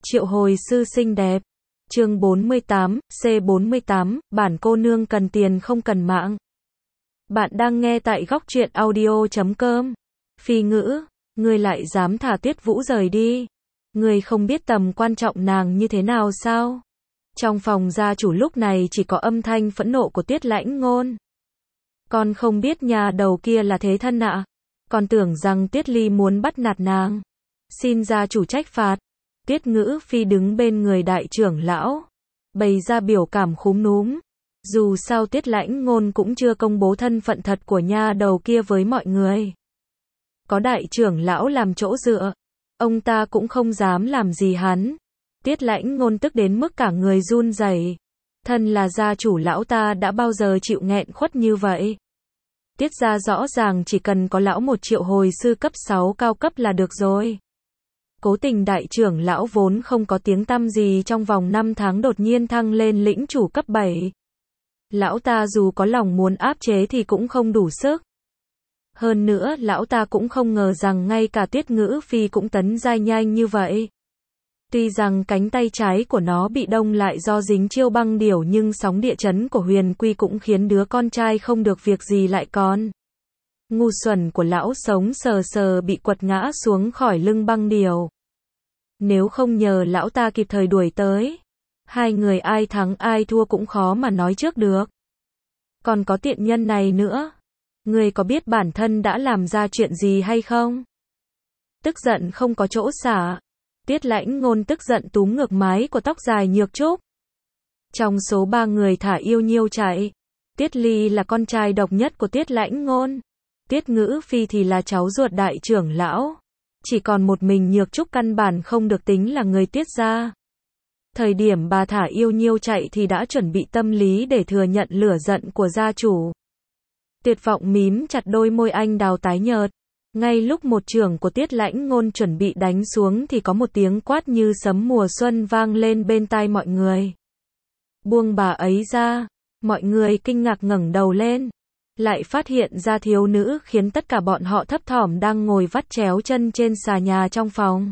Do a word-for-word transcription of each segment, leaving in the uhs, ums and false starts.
Triệu hồi sư xinh đẹp. Chương bốn mươi tám, C bốn mươi tám, bản cô nương cần tiền không cần mạng. Bạn đang nghe tại góc truyện audio chấm com. Phi ngữ, ngươi lại dám thả Tuyết Vũ rời đi. Ngươi không biết tầm quan trọng nàng như thế nào sao? Trong phòng gia chủ lúc này chỉ có âm thanh phẫn nộ của Tiết Lãnh Ngôn. Con không biết nhà đầu kia là thế thân ạ. À? Con tưởng rằng Tiết Ly muốn bắt nạt nàng. Xin gia chủ trách phạt. Tiết Ngữ Phi đứng bên người đại trưởng lão, bày ra biểu cảm khúm núm. Dù sao Tiết Lãnh Ngôn cũng chưa công bố thân phận thật của nha đầu kia với mọi người. Có đại trưởng lão làm chỗ dựa, ông ta cũng không dám làm gì hắn. Tiết Lãnh Ngôn tức đến mức cả người run rẩy. Thân là gia chủ lão ta đã bao giờ chịu nghẹn khuất như vậy. Tiết gia rõ ràng chỉ cần có lão một triệu hồi sư cấp sáu cao cấp là được rồi. Cố Tình đại trưởng lão vốn không có tiếng tăm gì trong vòng năm tháng đột nhiên thăng lên lĩnh chủ cấp bảy. Lão ta dù có lòng muốn áp chế thì cũng không đủ sức. Hơn nữa lão ta cũng không ngờ rằng ngay cả Tiết Ngữ Phi cũng tấn giai nhanh như vậy. Tuy rằng cánh tay trái của nó bị đông lại do dính chiêu băng điểu, nhưng sóng địa chấn của Huyền Quy cũng khiến đứa con trai không được việc gì lại còn. Ngu xuẩn của lão sống sờ sờ bị quật ngã xuống khỏi lưng băng điểu. Nếu không nhờ lão ta kịp thời đuổi tới, hai người ai thắng ai thua cũng khó mà nói trước được. Còn có tiện nhân này nữa, ngươi có biết bản thân đã làm ra chuyện gì hay không? Tức giận không có chỗ xả, Tiết Lãnh Ngôn tức giận túm ngược mái của tóc dài Nhược Trúc. Trong số ba người thả Yêu Nhiêu chạy, Tiết Ly là con trai độc nhất của Tiết Lãnh Ngôn. Tiết Ngữ Phi thì là cháu ruột đại trưởng lão. Chỉ còn một mình Nhược Trúc căn bản không được tính là người Tiết gia. Thời điểm bà thả Yêu Nhiêu chạy thì đã chuẩn bị tâm lý để thừa nhận lửa giận của gia chủ. Tuyệt vọng mím chặt đôi môi anh đào tái nhợt. Ngay lúc một chưởng của Tiết Lãnh Ngôn chuẩn bị đánh xuống thì có một tiếng quát như sấm mùa xuân vang lên bên tai mọi người. Buông bà ấy ra. Mọi người kinh ngạc ngẩng đầu lên, lại phát hiện ra thiếu nữ khiến tất cả bọn họ thấp thỏm đang ngồi vắt chéo chân trên xà nhà trong phòng.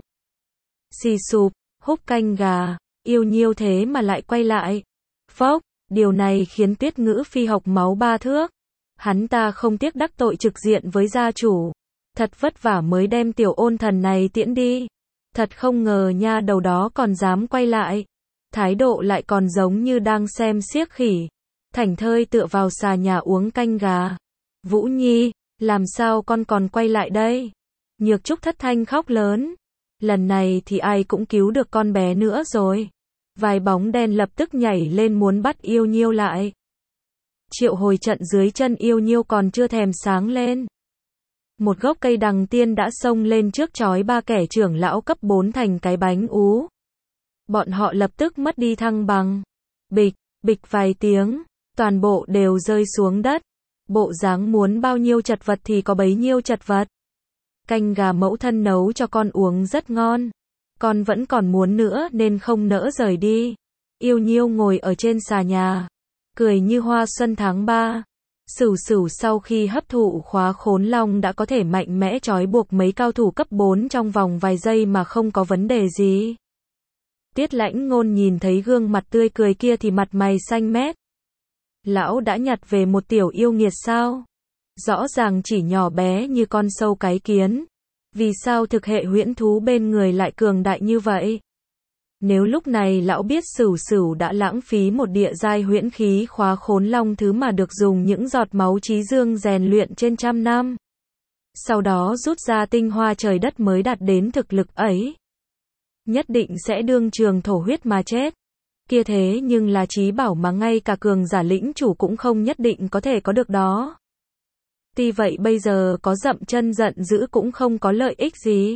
Xì sụp, húp canh gà, Yêu Nhiêu thế mà lại quay lại. Phốc, điều này khiến Tiết Ngữ Phi hộc máu ba thước. Hắn ta không tiếc đắc tội trực diện với gia chủ. Thật vất vả mới đem tiểu ôn thần này tiễn đi. Thật không ngờ nha đầu đó còn dám quay lại. Thái độ lại còn giống như đang xem xiếc khỉ. Thảnh thơi tựa vào xà nhà uống canh gà. Vũ Nhi, làm sao con còn quay lại đây? Nhược Trúc thất thanh khóc lớn. Lần này thì ai cũng cứu được con bé nữa rồi. Vài bóng đen lập tức nhảy lên muốn bắt Yêu Nhiêu lại. Triệu hồi trận dưới chân Yêu Nhiêu còn chưa thèm sáng lên. Một gốc cây đằng tiên đã xông lên trước chói ba kẻ trưởng lão cấp bốn thành cái bánh ú. Bọn họ lập tức mất đi thăng bằng. Bịch, bịch vài tiếng. Toàn bộ đều rơi xuống đất. Bộ dáng muốn bao nhiêu chật vật thì có bấy nhiêu chật vật. Canh gà mẫu thân nấu cho con uống rất ngon. Con vẫn còn muốn nữa nên không nỡ rời đi. Yêu Nhiêu ngồi ở trên xà nhà, cười như hoa xuân tháng ba. Sửu Sửu sau khi hấp thụ khóa khốn long đã có thể mạnh mẽ trói buộc mấy cao thủ cấp bốn trong vòng vài giây mà không có vấn đề gì. Tiết Lãnh Ngôn nhìn thấy gương mặt tươi cười kia thì mặt mày xanh mét. Lão đã nhặt về một tiểu yêu nghiệt sao? Rõ ràng chỉ nhỏ bé như con sâu cái kiến. Vì sao thực hệ huyễn thú bên người lại cường đại như vậy? Nếu lúc này lão biết Sửu Sửu đã lãng phí một địa giai huyễn khí khóa khốn long thứ mà được dùng những giọt máu chí dương rèn luyện trên trăm năm. Sau đó rút ra tinh hoa trời đất mới đạt đến thực lực ấy. Nhất định sẽ đương trường thổ huyết mà chết. Kia thế nhưng là trí bảo mà ngay cả cường giả lĩnh chủ cũng không nhất định có thể có được đó. Tuy vậy bây giờ có dậm chân giận dữ cũng không có lợi ích gì.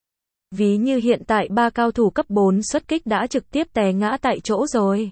Ví như hiện tại ba cao thủ cấp bốn xuất kích đã trực tiếp té ngã tại chỗ rồi.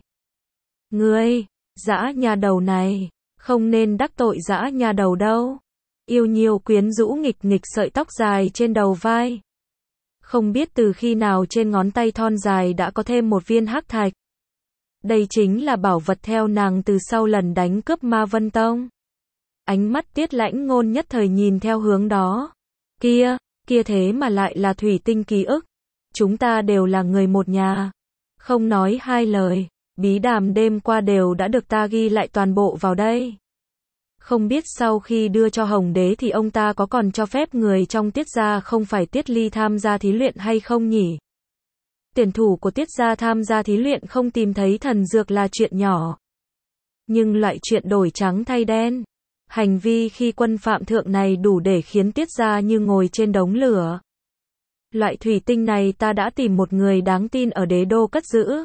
Ngươi, dã nhà đầu này, không nên đắc tội dã nhà đầu đâu. Yêu Nhiêu quyến rũ nghịch nghịch sợi tóc dài trên đầu vai. Không biết từ khi nào trên ngón tay thon dài đã có thêm một viên hắc thạch. Đây chính là bảo vật theo nàng từ sau lần đánh cướp Ma Vân Tông. Ánh mắt Tiết Lãnh Ngôn nhất thời nhìn theo hướng đó. Kia, kia thế mà lại là thủy tinh ký ức. Chúng ta đều là người một nhà. Không nói hai lời, bí đàm đêm qua đều đã được ta ghi lại toàn bộ vào đây. Không biết sau khi đưa cho Hồng Đế thì ông ta có còn cho phép người trong Tiết gia không phải Tiết Ly tham gia thí luyện hay không nhỉ? Tuyển thủ của Tiết gia tham gia thí luyện không tìm thấy thần dược là chuyện nhỏ. Nhưng loại chuyện đổi trắng thay đen, hành vi khi quân phạm thượng này đủ để khiến Tiết gia như ngồi trên đống lửa. Loại thủy tinh này ta đã tìm một người đáng tin ở đế đô cất giữ.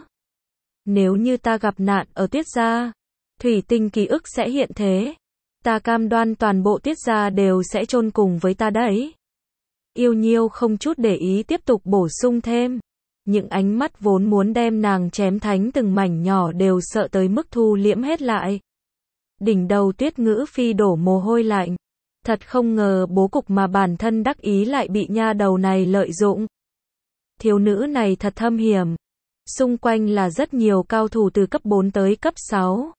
Nếu như ta gặp nạn ở Tiết gia, thủy tinh ký ức sẽ hiện thế. Ta cam đoan toàn bộ Tiết gia đều sẽ chôn cùng với ta đấy. Yêu Nhiêu không chút để ý tiếp tục bổ sung thêm. Những ánh mắt vốn muốn đem nàng chém thánh từng mảnh nhỏ đều sợ tới mức thu liễm hết lại. Đỉnh đầu Tuyết Ngữ Phi đổ mồ hôi lạnh. Thật không ngờ bố cục mà bản thân đắc ý lại bị nha đầu này lợi dụng. Thiếu nữ này thật thâm hiểm. Xung quanh là rất nhiều cao thủ từ cấp bốn tới cấp sáu.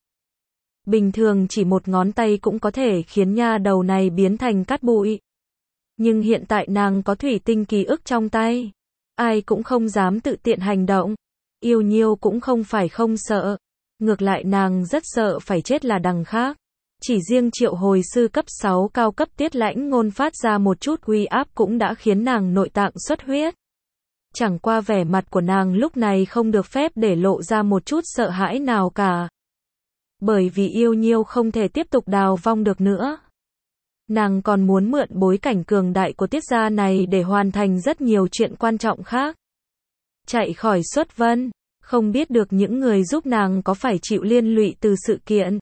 Bình thường chỉ một ngón tay cũng có thể khiến nha đầu này biến thành cát bụi. Nhưng hiện tại nàng có thủy tinh ký ức trong tay. Ai cũng không dám tự tiện hành động. Yêu Nhiêu cũng không phải không sợ. Ngược lại nàng rất sợ phải chết là đằng khác. Chỉ riêng triệu hồi sư cấp sáu cao cấp Tiết Lãnh Ngôn phát ra một chút uy áp cũng đã khiến nàng nội tạng xuất huyết. Chẳng qua vẻ mặt của nàng lúc này không được phép để lộ ra một chút sợ hãi nào cả. Bởi vì Yêu Nhiêu không thể tiếp tục đào vong được nữa. Nàng còn muốn mượn bối cảnh cường đại của Tiết gia này để hoàn thành rất nhiều chuyện quan trọng khác. Chạy khỏi Xuất Vân, không biết được những người giúp nàng có phải chịu liên lụy từ sự kiện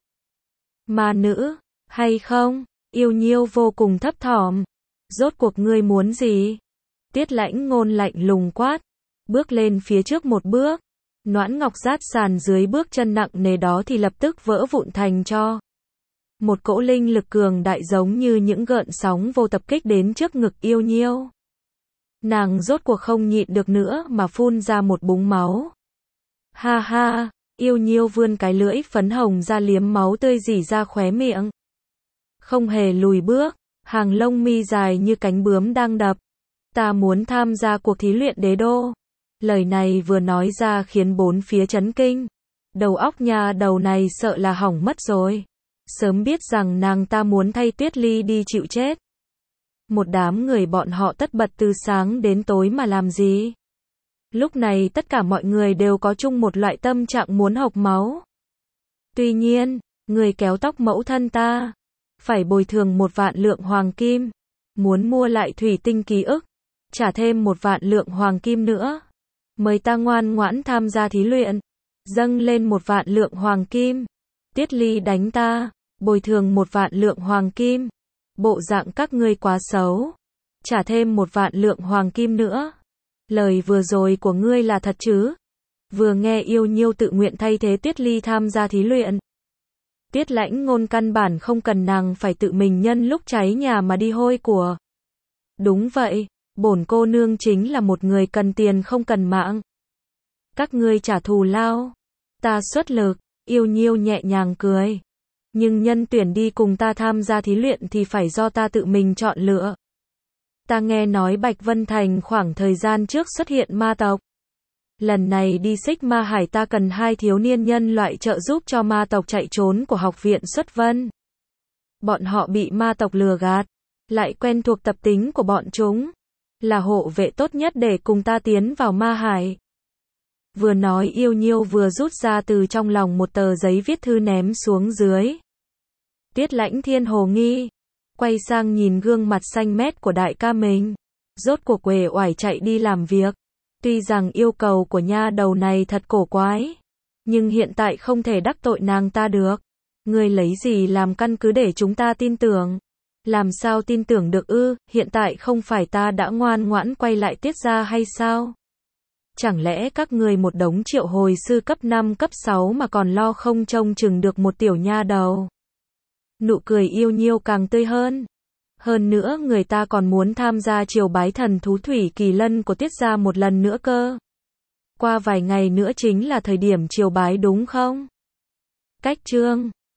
ma nữ hay không? Yêu Nhiêu vô cùng thấp thỏm. Rốt cuộc ngươi muốn gì? Tiết Lãnh Ngôn lạnh lùng quát, bước lên phía trước một bước. Noãn ngọc rát sàn dưới bước chân nặng nề đó thì lập tức vỡ vụn thành tro. Một cỗ linh lực cường đại giống như những gợn sóng vô tập kích đến trước ngực Yêu Nhiêu. Nàng rốt cuộc không nhịn được nữa mà phun ra một búng máu. Ha ha, Yêu Nhiêu vươn cái lưỡi phấn hồng ra liếm máu tươi rỉ ra khóe miệng. Không hề lùi bước, hàng lông mi dài như cánh bướm đang đập. Ta muốn tham gia cuộc thí luyện đế đô. Lời này vừa nói ra khiến bốn phía chấn kinh. Đầu óc nhà đầu này sợ là hỏng mất rồi. Sớm biết rằng nàng ta muốn thay Tuyết Ly đi chịu chết. Một đám người bọn họ tất bật từ sáng đến tối mà làm gì? Lúc này tất cả mọi người đều có chung một loại tâm trạng muốn hộc máu. Tuy nhiên, người kéo tóc mẫu thân ta phải bồi thường một vạn lượng hoàng kim. Muốn mua lại thủy tinh ký ức, trả thêm một vạn lượng hoàng kim nữa. Mời ta ngoan ngoãn tham gia thí luyện. Dâng lên một vạn lượng hoàng kim. Tiết Ly đánh ta, bồi thường một vạn lượng hoàng kim. Bộ dạng các ngươi quá xấu. Trả thêm một vạn lượng hoàng kim nữa. Lời vừa rồi của ngươi là thật chứ? Vừa nghe Yêu Nhiêu tự nguyện thay thế Tiết Ly tham gia thí luyện. Tiết Lãnh Ngôn căn bản không cần nàng phải tự mình nhân lúc cháy nhà mà đi hôi của. Đúng vậy, bổn cô nương chính là một người cần tiền không cần mạng. Các ngươi trả thù lao. Ta xuất lực, Yêu Nhiêu nhẹ nhàng cười. Nhưng nhân tuyển đi cùng ta tham gia thí luyện thì phải do ta tự mình chọn lựa. Ta nghe nói Bạch Vân Thành khoảng thời gian trước xuất hiện ma tộc. Lần này đi Xích Ma Hải ta cần hai thiếu niên nhân loại trợ giúp cho ma tộc chạy trốn của học viện Xuất Vân. Bọn họ bị ma tộc lừa gạt, lại quen thuộc tập tính của bọn chúng. Là hộ vệ tốt nhất để cùng ta tiến vào Ma Hải. Vừa nói Yêu Nhiêu vừa rút ra từ trong lòng một tờ giấy viết thư ném xuống dưới. Tiết Lãnh Thiên hồ nghi, quay sang nhìn gương mặt xanh mét của đại ca mình. Rốt cuộc uể oải chạy đi làm việc. Tuy rằng yêu cầu của nha đầu này thật cổ quái, nhưng hiện tại không thể đắc tội nàng ta được. Ngươi lấy gì làm căn cứ để chúng ta tin tưởng? Làm sao tin tưởng được ư? Hiện tại không phải ta đã ngoan ngoãn quay lại Tiết gia hay sao? Chẳng lẽ các ngươi một đống triệu hồi sư cấp năm cấp sáu mà còn lo không trông chừng được một tiểu nha đầu? Nụ cười Yêu Nhiêu càng tươi hơn. Hơn nữa người ta còn muốn tham gia triều bái thần thú thủy kỳ lân của Tiết gia một lần nữa cơ. Qua vài ngày nữa chính là thời điểm triều bái đúng không? Cách chương